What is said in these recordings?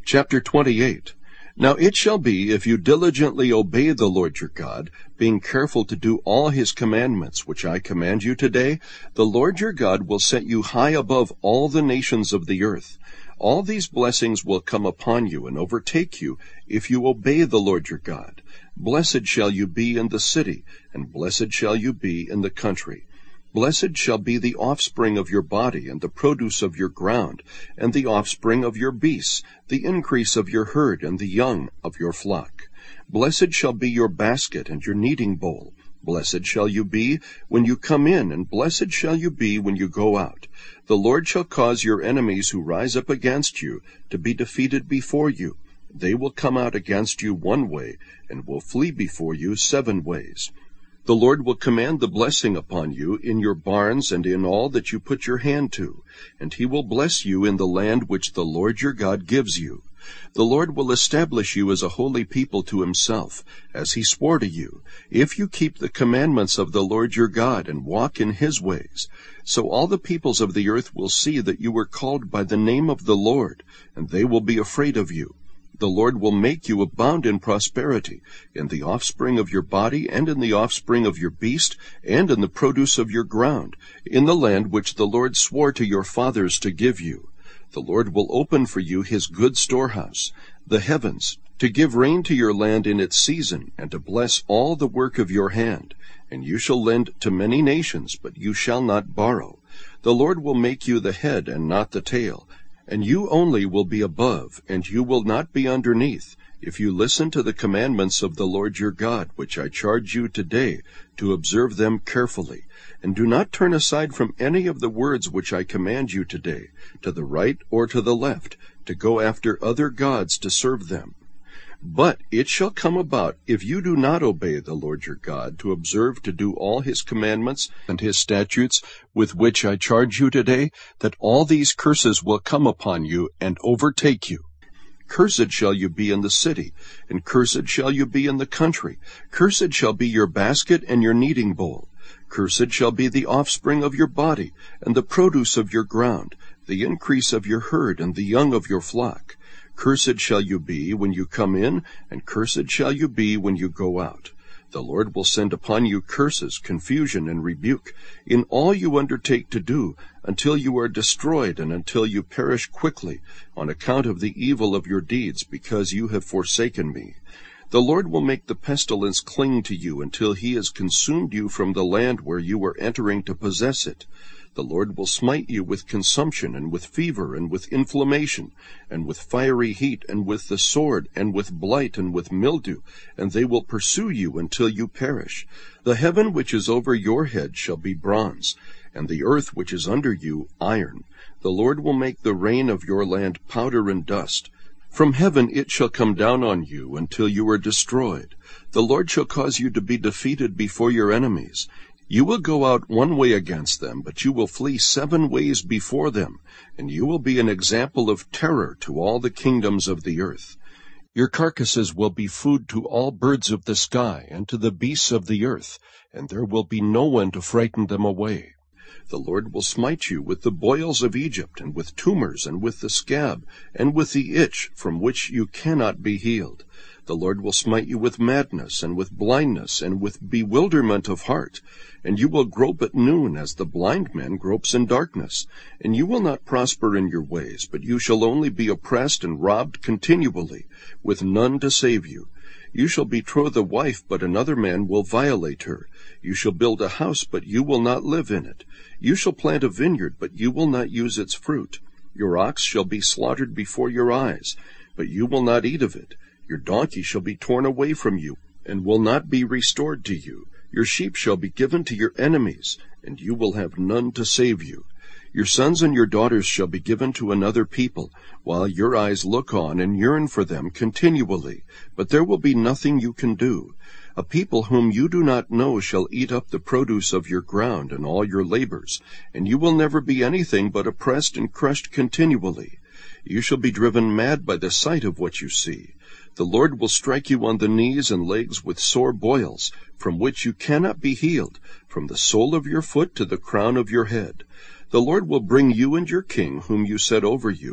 Chapter 28. Now it shall be, if you diligently obey the Lord your God, being careful to do all his commandments which I command you today, the Lord your God will set you high above all the nations of the earth. All these blessings will come upon you and overtake you, if you obey the Lord your God. Blessed shall you be in the city, and blessed shall you be in the country. Blessed shall be the offspring of your body, and the produce of your ground, and the offspring of your beasts, the increase of your herd, and the young of your flock. Blessed shall be your basket and your kneading bowl. Blessed shall you be when you come in, and blessed shall you be when you go out. The Lord shall cause your enemies who rise up against you to be defeated before you. They will come out against you one way, and will flee before you 7 ways. The Lord will command the blessing upon you in your barns and in all that you put your hand to, and he will bless you in the land which the Lord your God gives you. The Lord will establish you as a holy people to himself, as he swore to you, if you keep the commandments of the Lord your God and walk in his ways. So all the peoples of the earth will see that you were called by the name of the Lord, and they will be afraid of you. The Lord will make you abound in prosperity, in the offspring of your body, and in the offspring of your beast, and in the produce of your ground, in the land which the Lord swore to your fathers to give you. The Lord will open for you his good storehouse, the heavens, to give rain to your land in its season, and to bless all the work of your hand. And you shall lend to many nations, but you shall not borrow. The Lord will make you the head and not the tail, and you only will be above, and you will not be underneath, if you listen to the commandments of the Lord your God, which I charge you today, to observe them carefully. And do not turn aside from any of the words which I command you today, to the right or to the left, to go after other gods to serve them. But it shall come about, if you do not obey the Lord your God, to observe to do all his commandments and his statutes with which I charge you today, that all these curses will come upon you and overtake you. Cursed shall you be in the city, and cursed shall you be in the country. Cursed shall be your basket and your kneading bowl. Cursed shall be the offspring of your body, and the produce of your ground, the increase of your herd, and the young of your flock. Cursed shall you be when you come in, and cursed shall you be when you go out. The Lord will send upon you curses, confusion, and rebuke, in all you undertake to do, until you are destroyed, and until you perish quickly, on account of the evil of your deeds, because you have forsaken me. The Lord will make the pestilence cling to you until he has consumed you from the land where you are entering to possess it. The Lord will smite you with consumption, and with fever, and with inflammation, and with fiery heat, and with the sword, and with blight, and with mildew, and they will pursue you until you perish. The heaven which is over your head shall be bronze, and the earth which is under you iron. The Lord will make the rain of your land powder and dust. From heaven it shall come down on you until you are destroyed. The Lord shall cause you to be defeated before your enemies. You will go out one way against them, but you will flee 7 ways before them, and you will be an example of terror to all the kingdoms of the earth. Your carcasses will be food to all birds of the sky and to the beasts of the earth, and there will be no one to frighten them away. The Lord will smite you with the boils of Egypt, and with tumors, and with the scab, and with the itch from which you cannot be healed. The Lord will smite you with madness, and with blindness, and with bewilderment of heart. And you will grope at noon as the blind man gropes in darkness. And you will not prosper in your ways, but you shall only be oppressed and robbed continually, with none to save you. You shall betroth a wife, but another man will violate her. You shall build a house, but you will not live in it. You shall plant a vineyard, but you will not use its fruit. Your ox shall be slaughtered before your eyes, but you will not eat of it. Your donkey shall be torn away from you, and will not be restored to you. Your sheep shall be given to your enemies, and you will have none to save you. Your sons and your daughters shall be given to another people, while your eyes look on and yearn for them continually, but there will be nothing you can do. A people whom you do not know shall eat up the produce of your ground and all your labors, and you will never be anything but oppressed and crushed continually. You shall be driven mad by the sight of what you see. The Lord will strike you on the knees and legs with sore boils, from which you cannot be healed, from the sole of your foot to the crown of your head. The Lord will bring you and your king, whom you set over you,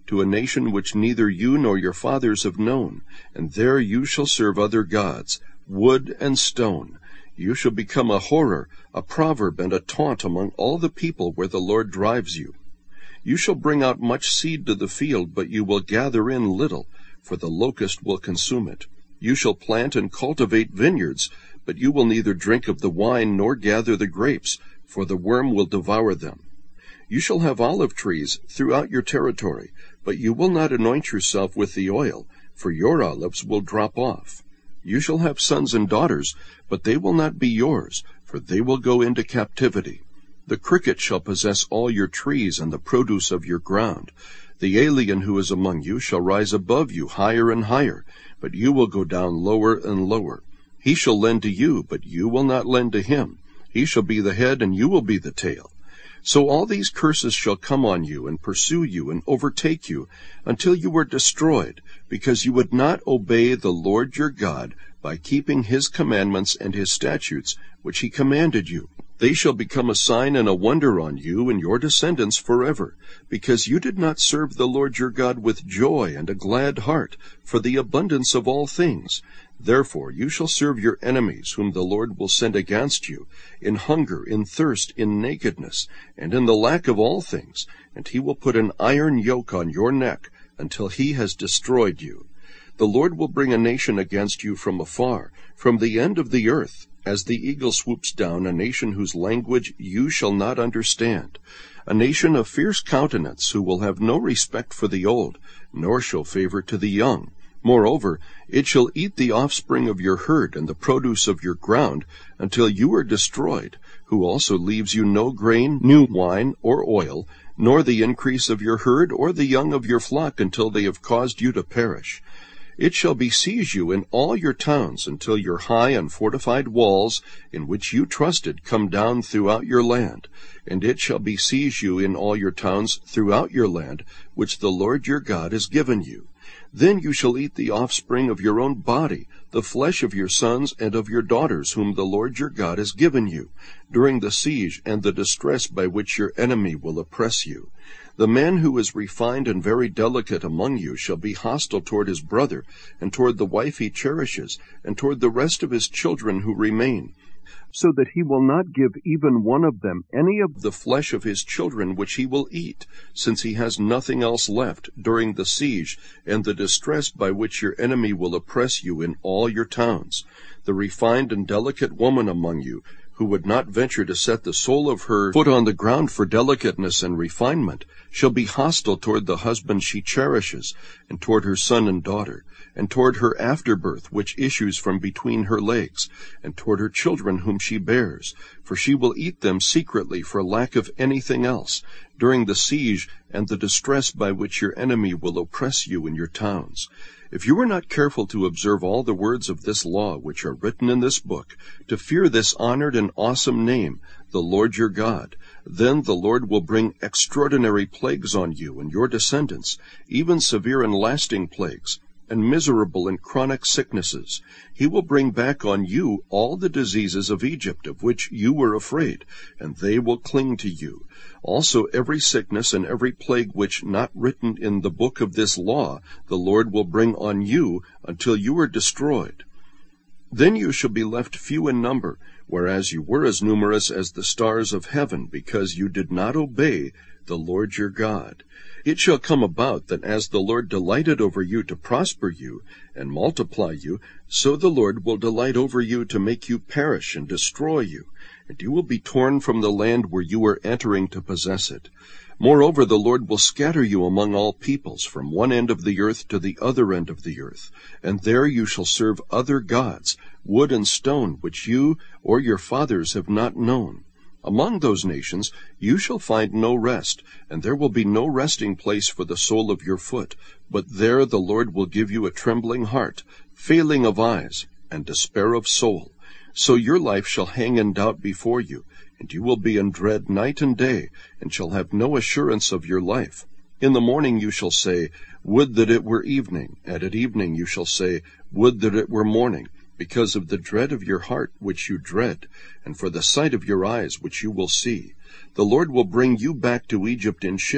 to a nation which neither you nor your fathers have known, and there you shall serve other gods, wood and stone. You shall become a horror, a proverb, and a taunt among all the people where the Lord drives you. You shall bring out much seed to the field, but you will gather in little, for the locust will consume it. You shall plant and cultivate vineyards, but you will neither drink of the wine nor gather the grapes, for the worm will devour them. You shall have olive trees throughout your territory, but you will not anoint yourself with the oil, for your olives will drop off. You shall have sons and daughters, but they will not be yours, for they will go into captivity. The cricket shall possess all your trees and the produce of your ground. The alien who is among you shall rise above you higher and higher, but you will go down lower and lower. He shall lend to you, but you will not lend to him. He shall be the head, and you will be the tail. So all these curses shall come on you, and pursue you, and overtake you, until you are destroyed, because you would not obey the Lord your God by keeping his commandments and his statutes, which he commanded you. They shall become a sign and a wonder on you and your descendants forever, because you did not serve the Lord your God with joy and a glad heart, for the abundance of all things. Therefore you shall serve your enemies, whom the Lord will send against you, in hunger, in thirst, in nakedness, and in the lack of all things, and he will put an iron yoke on your neck, until he has destroyed you. The Lord will bring a nation against you from afar, from the end of the earth, as the eagle swoops down, a nation whose language you shall not understand, a nation of fierce countenance, who will have no respect for the old, nor show favor to the young. Moreover, it shall eat the offspring of your herd and the produce of your ground, until you are destroyed, who also leaves you no grain, new wine, or oil, nor the increase of your herd, or the young of your flock, until they have caused you to perish. It shall besiege you in all your towns, until your high and fortified walls, in which you trusted, come down throughout your land. And it shall besiege you in all your towns throughout your land, which the Lord your God has given you. Then you shall eat the offspring of your own body, the flesh of your sons and of your daughters, whom the Lord your God has given you, during the siege and the distress by which your enemy will oppress you. The man who is refined and very delicate among you shall be hostile toward his brother, and toward the wife he cherishes, and toward the rest of his children who remain, so that he will not give even one of them any of the flesh of his children which he will eat, since he has nothing else left during the siege and the distress by which your enemy will oppress you in all your towns. The refined and delicate woman among you, who would not venture to set the sole of her foot on the ground for delicateness and refinement, shall be hostile toward the husband she cherishes, and toward her son and daughter, and toward her afterbirth which issues from between her legs, and toward her children whom she bears, for she will eat them secretly for lack of anything else, during the siege and the distress by which your enemy will oppress you in your towns. If you are not careful to observe all the words of this law which are written in this book, to fear this honored and awesome name, the Lord your God, then the Lord will bring extraordinary plagues on you and your descendants, even severe and lasting plagues, and miserable and chronic sicknesses. He will bring back on you all the diseases of Egypt, of which you were afraid, and they will cling to you. Also every sickness and every plague which not written in the book of this law, the Lord will bring on you until you are destroyed. Then you shall be left few in number, whereas you were as numerous as the stars of heaven, because you did not obey the Lord your God. It shall come about that as the Lord delighted over you to prosper you and multiply you, so the Lord will delight over you to make you perish and destroy you, and you will be torn from the land where you are entering to possess it. Moreover, the Lord will scatter you among all peoples, from one end of the earth to the other end of the earth, and there you shall serve other gods, wood and stone, which you or your fathers have not known. Among those nations you shall find no rest, and there will be no resting place for the sole of your foot, but there the Lord will give you a trembling heart, failing of eyes, and despair of soul. So your life shall hang in doubt before you, and you will be in dread night and day, and shall have no assurance of your life. In the morning you shall say, Would that it were evening, and at evening you shall say, Would that it were morning, because of the dread of your heart which you dread, and for the sight of your eyes which you will see. The Lord will bring you back to Egypt in ships,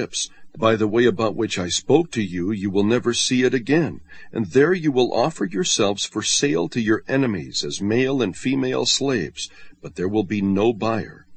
By the way about which I spoke to you, you will never see it again, and there you will offer yourselves for sale to your enemies as male and female slaves, but there will be no buyer.